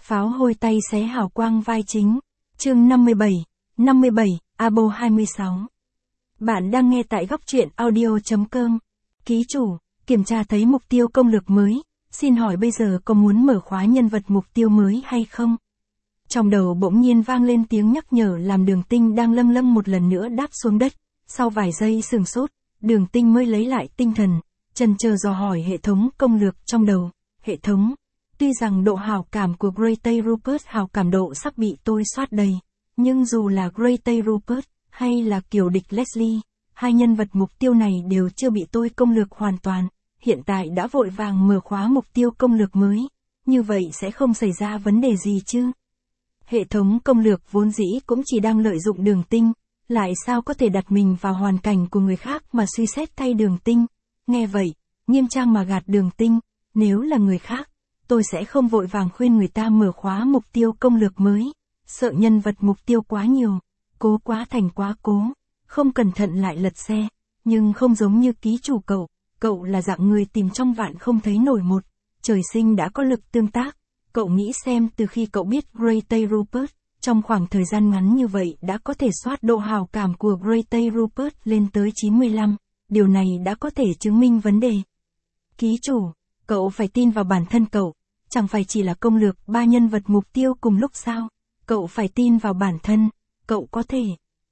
Pháo hôi tay xé hào quang vai chính. Chương 57, Abo 26. Bạn đang nghe tại góc truyện audio.com. Ký chủ, kiểm tra thấy mục tiêu công lược mới. Xin hỏi bây giờ có muốn mở khóa nhân vật mục tiêu mới hay không? Trong đầu bỗng nhiên vang lên tiếng nhắc nhở làm Đường Tinh đang lâm một lần nữa đáp xuống đất. Sau vài giây sừng sốt, Đường Tinh mới lấy lại tinh thần, chần chờ dò hỏi hệ thống công lược trong đầu. Hệ thống, tuy rằng độ hào cảm của Grey Rupert hào cảm độ sắp bị tôi soát đầy, nhưng dù là Grey Rupert hay là Kiều địch Leslie, hai nhân vật mục tiêu này đều chưa bị tôi công lược hoàn toàn, hiện tại đã vội vàng mở khóa mục tiêu công lược mới, như vậy sẽ không xảy ra vấn đề gì chứ? Hệ thống công lược vốn dĩ cũng chỉ đang lợi dụng Đường Tinh, lại sao có thể đặt mình vào hoàn cảnh của người khác mà suy xét thay Đường Tinh? Nghe vậy, nghiêm trang mà gạt Đường Tinh, nếu là người khác, tôi sẽ không vội vàng khuyên người ta mở khóa mục tiêu công lược mới, sợ nhân vật mục tiêu quá nhiều, cố quá thành quá cố, không cẩn thận lại lật xe, nhưng không giống như ký chủ cậu là dạng người tìm trong vạn không thấy nổi một, trời sinh đã có lực tương tác, cậu nghĩ xem từ khi cậu biết Grey Rupert, trong khoảng thời gian ngắn như vậy đã có thể soát độ hào cảm của Grey Rupert lên tới 95, điều này đã có thể chứng minh vấn đề. Ký chủ, cậu phải tin vào bản thân cậu, chẳng phải chỉ là công lược ba nhân vật mục tiêu cùng lúc sao, cậu phải tin vào bản thân, cậu có thể.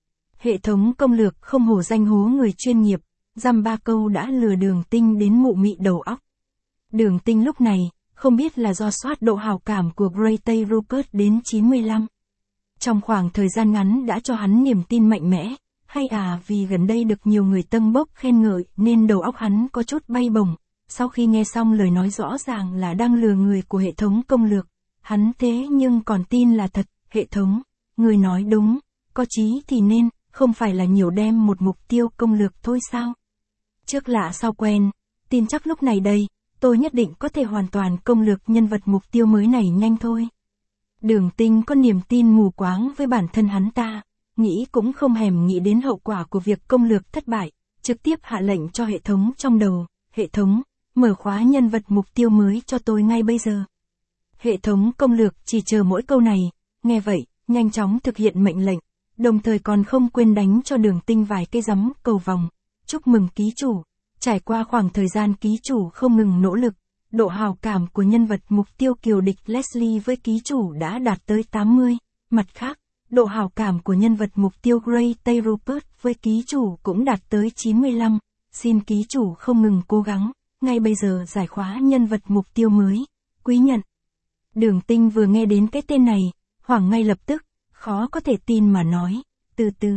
Hệ thống công lược không hổ danh hố người chuyên nghiệp, dăm ba câu đã lừa Đường Tinh đến mụ mị đầu óc. Đường Tinh lúc này, không biết là do soát độ hào cảm của Grey Rupert đến 95. Trong khoảng thời gian ngắn đã cho hắn niềm tin mạnh mẽ, hay vì gần đây được nhiều người tâng bốc khen ngợi nên đầu óc hắn có chút bay bổng. Sau khi nghe xong lời nói rõ ràng là đang lừa người của hệ thống công lược, hắn thế nhưng còn tin là thật. Hệ thống, người nói đúng, có chí thì nên, không phải là nhiều đem một mục tiêu công lược thôi sao? Trước lạ sau quen, tin chắc lúc này đây, tôi nhất định có thể hoàn toàn công lược nhân vật mục tiêu mới này nhanh thôi. Đường Tinh có niềm tin mù quáng với bản thân hắn ta, nghĩ cũng không hèm nghĩ đến hậu quả của việc công lược thất bại, trực tiếp hạ lệnh cho hệ thống trong đầu. Hệ thống, mở khóa nhân vật mục tiêu mới cho tôi ngay bây giờ. Hệ thống công lược chỉ chờ mỗi câu này, nghe vậy, nhanh chóng thực hiện mệnh lệnh, đồng thời còn không quên đánh cho Đường Tinh vài cây giấm cầu vòng. Chúc mừng ký chủ, trải qua khoảng thời gian ký chủ không ngừng nỗ lực, độ hào cảm của nhân vật mục tiêu Kiều địch Leslie với ký chủ đã đạt tới 80, mặt khác, độ hào cảm của nhân vật mục tiêu Grey Rupert với ký chủ cũng đạt tới 95, xin ký chủ không ngừng cố gắng, ngay bây giờ giải khóa nhân vật mục tiêu mới, quý nhận. Đường Tinh vừa nghe đến cái tên này, hoảng ngay lập tức, khó có thể tin mà nói, từ từ.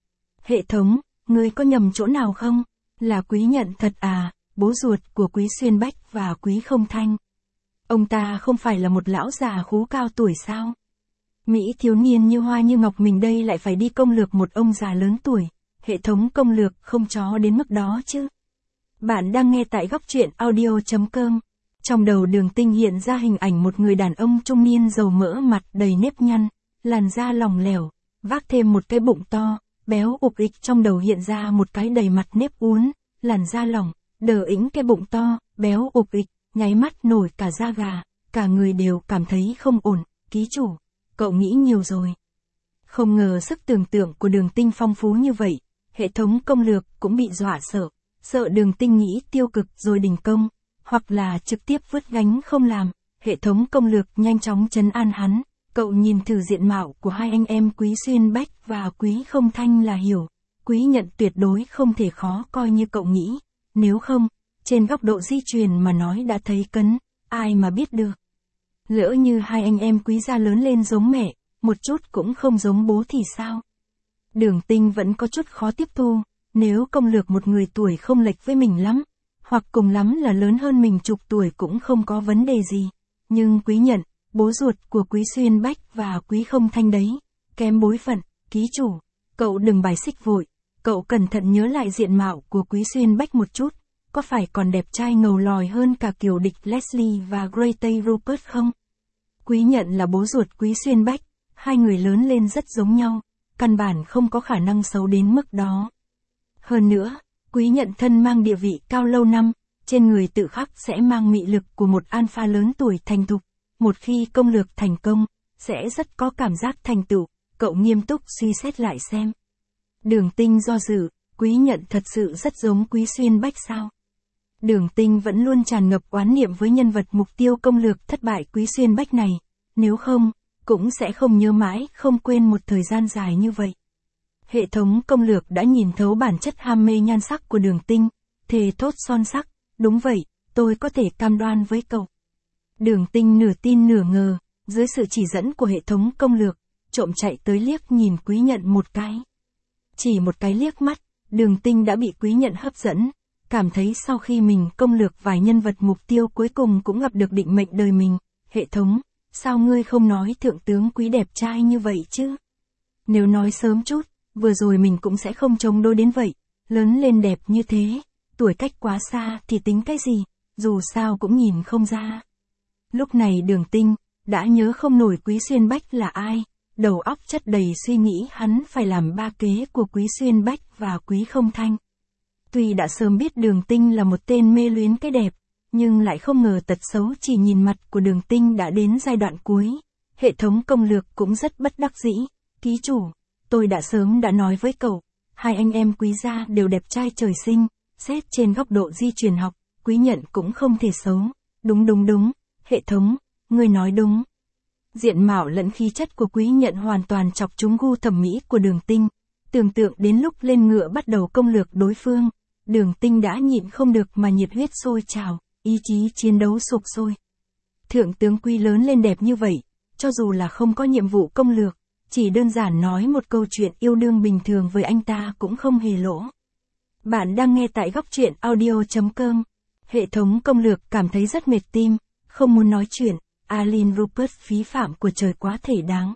Hệ thống, ngươi có nhầm chỗ nào không? Là Quý Nhận thật à, bố ruột của Quý Xuyên Bách và Quý Không Thanh. Ông ta không phải là một lão già khú cao tuổi sao? Mỹ thiếu niên như hoa như ngọc mình đây lại phải đi công lược một ông già lớn tuổi, hệ thống công lược không chó đến mức đó chứ. Bạn đang nghe tại góc truyện audio.com. Trong đầu Đường Tinh hiện ra hình ảnh một người đàn ông trung niên dầu mỡ mặt đầy nếp nhăn, làn da lỏng lẻo, vác thêm một cái bụng to, béo ục ịch, trong đầu hiện ra một cái đầy mặt nếp uốn, làn da lỏng, đờ ĩnh cái bụng to, béo ục ịch, nháy mắt nổi cả da gà, cả người đều cảm thấy không ổn. Ký chủ, cậu nghĩ nhiều rồi. Không ngờ sức tưởng tượng của Đường Tinh phong phú như vậy, hệ thống công lược cũng bị dọa sợ Đường Tinh nghĩ tiêu cực rồi đình công, hoặc là trực tiếp vứt gánh không làm. Hệ thống công lược nhanh chóng trấn an hắn, cậu nhìn thử diện mạo của hai anh em Quý Xuyên Bách và Quý Không Thanh là hiểu, Quý Nhận tuyệt đối không thể khó coi như cậu nghĩ, nếu không, trên góc độ di truyền mà nói đã thấy cấn, ai mà biết được. Lỡ như hai anh em Quý gia lớn lên giống mẹ, một chút cũng không giống bố thì sao? Đường Tinh vẫn có chút khó tiếp thu, nếu công lược một người tuổi không lệch với mình lắm, hoặc cùng lắm là lớn hơn mình chục tuổi cũng không có vấn đề gì, nhưng Quý Nhận, bố ruột của Quý Xuyên Bách và Quý Không Thanh đấy, kém bối phận. Ký chủ, cậu đừng bài xích vội, cậu cẩn thận nhớ lại diện mạo của Quý Xuyên Bách một chút, có phải còn đẹp trai ngầu lòi hơn cả Kiều địch Leslie và Grey Rupert không? Quý Nhận là bố ruột Quý Xuyên Bách, hai người lớn lên rất giống nhau, căn bản không có khả năng xấu đến mức đó. Hơn nữa, Quý Nhận thân mang địa vị cao lâu năm, trên người tự khắc sẽ mang mị lực của một alpha lớn tuổi thành thục, một khi công lược thành công, sẽ rất có cảm giác thành tựu, cậu nghiêm túc suy xét lại xem. Đường Tinh do dự, Quý Nhận thật sự rất giống Quý Xuyên Bách sao? Đường Tinh vẫn luôn tràn ngập oán niệm với nhân vật mục tiêu công lược thất bại Quý Xuyên Bách này, nếu không, cũng sẽ không nhớ mãi, không quên một thời gian dài như vậy. Hệ thống công lược đã nhìn thấu bản chất ham mê nhan sắc của Đường Tinh, thề thốt son sắc, đúng vậy, tôi có thể cam đoan với cậu. Đường Tinh nửa tin nửa ngờ, dưới sự chỉ dẫn của hệ thống công lược, trộm chạy tới liếc nhìn Quý Nhận một cái. Chỉ một cái liếc mắt, Đường Tinh đã bị Quý Nhận hấp dẫn, cảm thấy sau khi mình công lược vài nhân vật mục tiêu cuối cùng cũng gặp được định mệnh đời mình. Hệ thống, sao ngươi không nói thượng tướng Quý đẹp trai như vậy chứ? Nếu nói sớm chút, vừa rồi mình cũng sẽ không chống đối đến vậy, lớn lên đẹp như thế, tuổi cách quá xa thì tính cái gì, dù sao cũng nhìn không ra. Lúc này Đường Tinh đã nhớ không nổi Quý Xuyên Bách là ai, đầu óc chất đầy suy nghĩ hắn phải làm ba kế của Quý Xuyên Bách và Quý Không Thanh. Tuy đã sớm biết Đường Tinh là một tên mê luyến cái đẹp, nhưng lại không ngờ tật xấu chỉ nhìn mặt của Đường Tinh đã đến giai đoạn cuối. Hệ thống công lược cũng rất bất đắc dĩ, ký chủ, tôi đã sớm đã nói với cậu, hai anh em Quý gia đều đẹp trai trời sinh, xét trên góc độ di truyền học, Quý Nhận cũng không thể xấu. Đúng, hệ thống, ngươi nói đúng. Diện mạo lẫn khí chất của Quý Nhận hoàn toàn chọc trúng gu thẩm mỹ của Đường Tinh. Tưởng tượng đến lúc lên ngựa bắt đầu công lược đối phương, Đường Tinh đã nhịn không được mà nhiệt huyết sôi trào, ý chí chiến đấu sục sôi. Thượng tướng Quý lớn lên đẹp như vậy, cho dù là không có nhiệm vụ công lược, chỉ đơn giản nói một câu chuyện yêu đương bình thường với anh ta cũng không hề lỗ. Bạn đang nghe tại góc truyện audio.com. Hệ thống công lược cảm thấy rất mệt tim, không muốn nói chuyện. Aline Rupert phí phạm của trời quá thể đáng.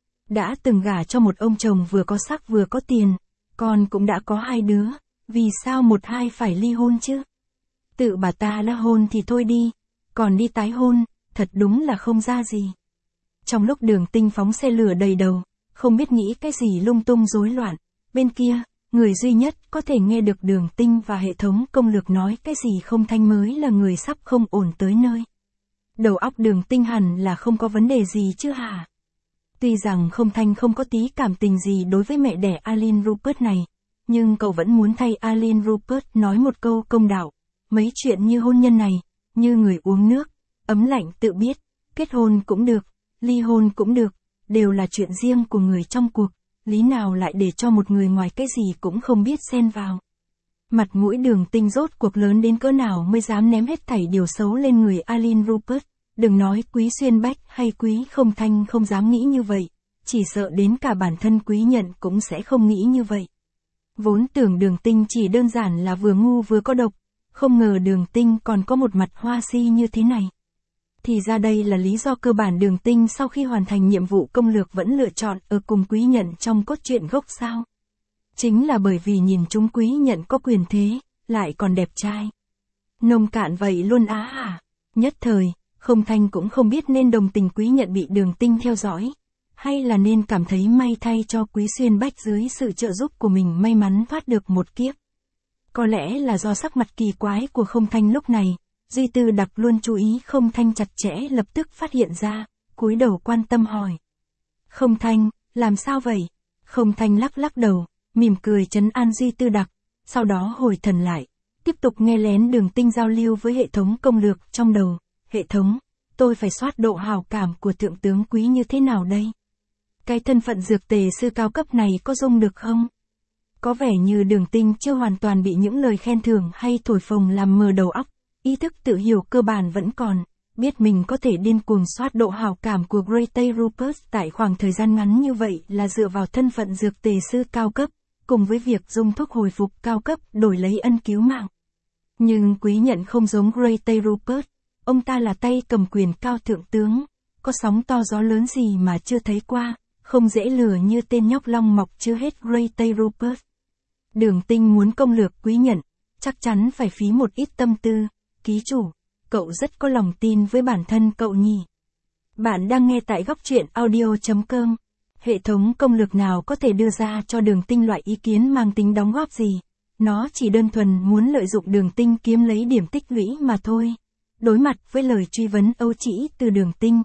Đã từng gả cho một ông chồng vừa có sắc vừa có tiền, con cũng đã có 2 đứa, vì sao một hai phải ly hôn chứ? Tự bà ta đã hôn thì thôi đi, còn đi tái hôn, thật đúng là không ra gì. Trong lúc Đường Tinh phóng xe lửa đầy đầu, không biết nghĩ cái gì lung tung rối loạn, bên kia, người duy nhất có thể nghe được Đường Tinh và hệ thống công lược nói cái gì Không Thanh mới là người sắp không ổn tới nơi. Đầu óc Đường Tinh hẳn là không có vấn đề gì chứ hả? Tuy rằng Không Thanh không có tí cảm tình gì đối với mẹ đẻ Aline Rupert này, nhưng cậu vẫn muốn thay Aline Rupert nói một câu công đạo. Mấy chuyện như hôn nhân này, như người uống nước, ấm lạnh tự biết, kết hôn cũng được, ly hôn cũng được, đều là chuyện riêng của người trong cuộc, lý nào lại để cho một người ngoài cái gì cũng không biết xen vào. Mặt mũi Đường Tinh rốt cuộc lớn đến cỡ nào mới dám ném hết thảy điều xấu lên người Aline Rupert, đừng nói Quý Xuyên Bách hay Quý Không Thanh không dám nghĩ như vậy, chỉ sợ đến cả bản thân Quý Nhận cũng sẽ không nghĩ như vậy. Vốn tưởng Đường Tinh chỉ đơn giản là vừa ngu vừa có độc, không ngờ Đường Tinh còn có một mặt hoa si như thế này. Thì ra đây là lý do cơ bản Đường Tinh sau khi hoàn thành nhiệm vụ công lược vẫn lựa chọn ở cùng Quý Nhận trong cốt truyện gốc sao. Chính là bởi vì nhìn chúng Quý Nhận có quyền thế, lại còn đẹp trai. Nông cạn vậy luôn á hả? Nhất thời, Không Thanh cũng không biết nên đồng tình Quý Nhận bị Đường Tinh theo dõi, hay là nên cảm thấy may thay cho Quý Xuyên Bách dưới sự trợ giúp của mình may mắn thoát được một kiếp. Có lẽ là do sắc mặt kỳ quái của Không Thanh lúc này, Duy Tư Đặc luôn chú ý Không Thanh chặt chẽ lập tức phát hiện ra, cúi đầu quan tâm hỏi. Không Thanh, làm sao vậy? Không Thanh lắc đầu, mỉm cười trấn an Duy Tư Đặc, sau đó hồi thần lại, tiếp tục nghe lén Đường Tinh giao lưu với hệ thống công lược trong đầu. Hệ thống, tôi phải soát độ hào cảm của thượng tướng Quý như thế nào đây? Cái thân phận dược tề sư cao cấp này có dung được không? Có vẻ như Đường Tinh chưa hoàn toàn bị những lời khen thưởng hay thổi phồng làm mờ đầu óc, ý thức tự hiểu cơ bản vẫn còn, biết mình có thể điên cuồng soát độ hào cảm của Grey Rupert tại khoảng thời gian ngắn như vậy là dựa vào thân phận dược tề sư cao cấp, cùng với việc dùng thuốc hồi phục cao cấp đổi lấy ân cứu mạng. Nhưng Quý Nhận không giống Grey Rupert, ông ta là tay cầm quyền cao thượng tướng, có sóng to gió lớn gì mà chưa thấy qua, không dễ lừa như tên nhóc long mọc chưa hết Grey Rupert. Đường Tinh muốn công lược Quý Nhận, chắc chắn phải phí một ít tâm tư. Ký chủ, cậu rất có lòng tin với bản thân cậu nhỉ. Bạn đang nghe tại góc truyện audio.com. Hệ thống công lược nào có thể đưa ra cho Đường Tinh loại ý kiến mang tính đóng góp gì. Nó chỉ đơn thuần muốn lợi dụng Đường Tinh kiếm lấy điểm tích lũy mà thôi. Đối mặt với lời truy vấn âu trĩ từ Đường Tinh,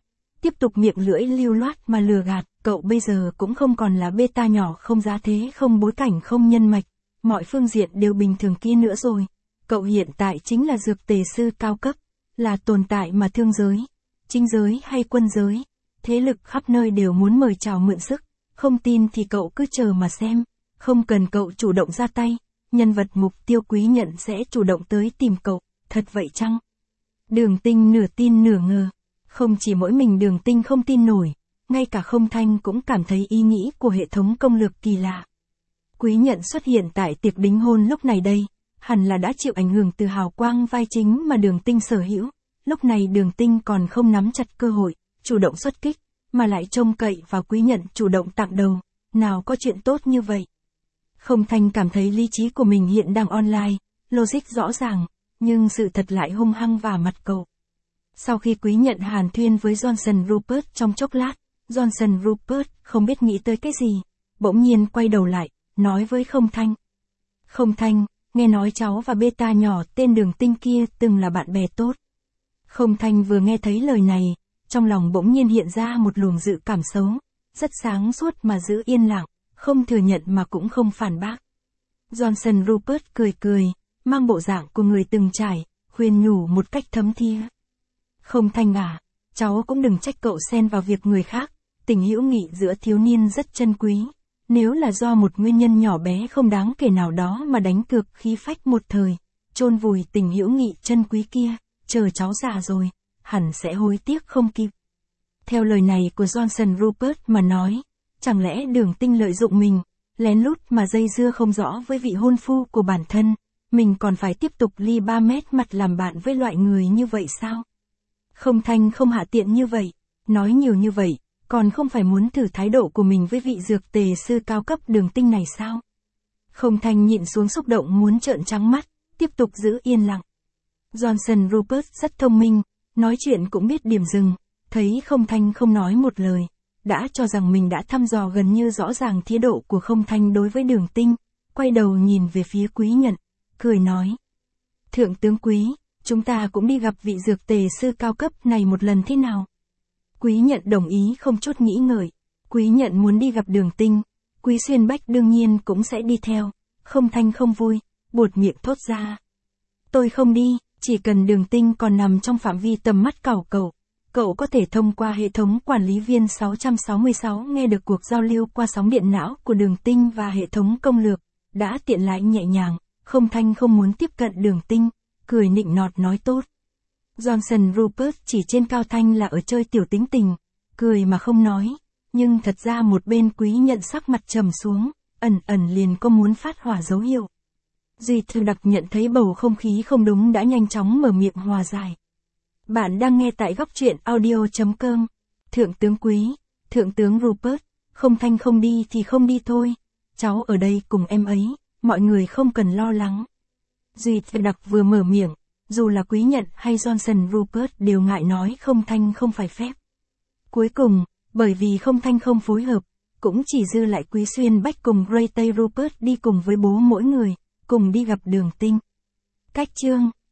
tiếp tục miệng lưỡi lưu loát mà lừa gạt, cậu bây giờ cũng không còn là beta nhỏ không giá thế không bối cảnh không nhân mạch, mọi phương diện đều bình thường kia nữa rồi. Cậu hiện tại chính là dược tề sư cao cấp, là tồn tại mà thương giới, chính giới hay quân giới, thế lực khắp nơi đều muốn mời chào mượn sức, không tin thì cậu cứ chờ mà xem, không cần cậu chủ động ra tay, nhân vật mục tiêu Quý Nhận sẽ chủ động tới tìm cậu, thật vậy chăng? Đường Tinh nửa tin nửa ngờ, không chỉ mỗi mình Đường Tinh không tin nổi, ngay cả Không Thanh cũng cảm thấy ý nghĩ của hệ thống công lược kỳ lạ. Quý Nhận xuất hiện tại tiệc đính hôn lúc này đây, hẳn là đã chịu ảnh hưởng từ hào quang vai chính mà Đường Tinh sở hữu, lúc này Đường Tinh còn không nắm chặt cơ hội, chủ động xuất kích, mà lại trông cậy vào Quý Nhận chủ động tặng đầu, nào có chuyện tốt như vậy. Không Thanh cảm thấy lý trí của mình hiện đang online, logic rõ ràng, nhưng sự thật lại hung hăng vào mặt cậu. Sau khi Quý Nhận hàn thuyên với Johnson Rupert trong chốc lát, Johnson Rupert không biết nghĩ tới cái gì, bỗng nhiên quay đầu lại, nói với Không Thanh. Không Thanh, nghe nói cháu và beta nhỏ tên Đường Tinh kia từng là bạn bè tốt. Không Thanh vừa nghe thấy lời này, trong lòng bỗng nhiên hiện ra một luồng dự cảm xấu, rất sáng suốt mà giữ yên lặng, không thừa nhận mà cũng không phản bác. Johnson Rupert cười cười, mang bộ dạng của người từng trải, khuyên nhủ một cách thấm thía. Không Thanh à, cháu cũng đừng trách cậu xen vào việc người khác, tình hữu nghị giữa thiếu niên rất chân quý. Nếu là do một nguyên nhân nhỏ bé không đáng kể nào đó mà đánh cược khí phách một thời, chôn vùi tình hữu nghị chân quý kia, chờ cháu già rồi, hẳn sẽ hối tiếc không kịp. Theo lời này của Johnson Rupert mà nói, chẳng lẽ Đường Tinh lợi dụng mình, lén lút mà dây dưa không rõ với vị hôn phu của bản thân, mình còn phải tiếp tục ly 3 mét mặt làm bạn với loại người như vậy sao? Không Thanh không hạ tiện như vậy, nói nhiều như vậy, còn không phải muốn thử thái độ của mình với vị dược tề sư cao cấp Đường Tinh này sao? Không Thanh nhịn xuống xúc động muốn trợn trắng mắt, tiếp tục giữ yên lặng. Johnson Rupert rất thông minh, nói chuyện cũng biết điểm dừng, thấy Không Thanh không nói một lời, đã cho rằng mình đã thăm dò gần như rõ ràng thái độ của Không Thanh đối với Đường Tinh, quay đầu nhìn về phía Quý Nhận, cười nói. Thượng tướng Quý, chúng ta cũng đi gặp vị dược tề sư cao cấp này một lần thế nào? Quý Nhận đồng ý không chút nghĩ ngợi, Quý Nhận muốn đi gặp Đường Tinh, Quý Xuyên Bách đương nhiên cũng sẽ đi theo, Không Thanh không vui, buột miệng thốt ra. Tôi không đi, chỉ cần Đường Tinh còn nằm trong phạm vi tầm mắt cậu có thể thông qua hệ thống quản lý viên 666 nghe được cuộc giao lưu qua sóng điện não của Đường Tinh và hệ thống công lược, đã tiện lại nhẹ nhàng, Không Thanh không muốn tiếp cận Đường Tinh, cười nịnh nọt nói tốt. Johnson Rupert chỉ trên cao thanh là ở chơi tiểu tính tình, cười mà không nói, nhưng thật ra một bên Quý Nhận sắc mặt trầm xuống, ẩn ẩn liền có muốn phát hỏa dấu hiệu. Duy Thư Đặc nhận thấy bầu không khí không đúng đã nhanh chóng mở miệng hòa giải. Bạn đang nghe tại góc truyện audio.com. Thượng tướng Quý, Thượng tướng Rupert, Không Thanh không đi thì không đi thôi, cháu ở đây cùng em ấy, mọi người không cần lo lắng. Duy Thư Đặc vừa mở miệng, dù là Quý Nhận hay Johnson Rupert đều ngại nói Không Thanh không phải phép. Cuối cùng, bởi vì Không Thanh không phối hợp, cũng chỉ dư lại Quý Xuyên Bách cùng Ray Tây Rupert đi cùng với bố mỗi người, cùng đi gặp Đường Tinh. Cách chương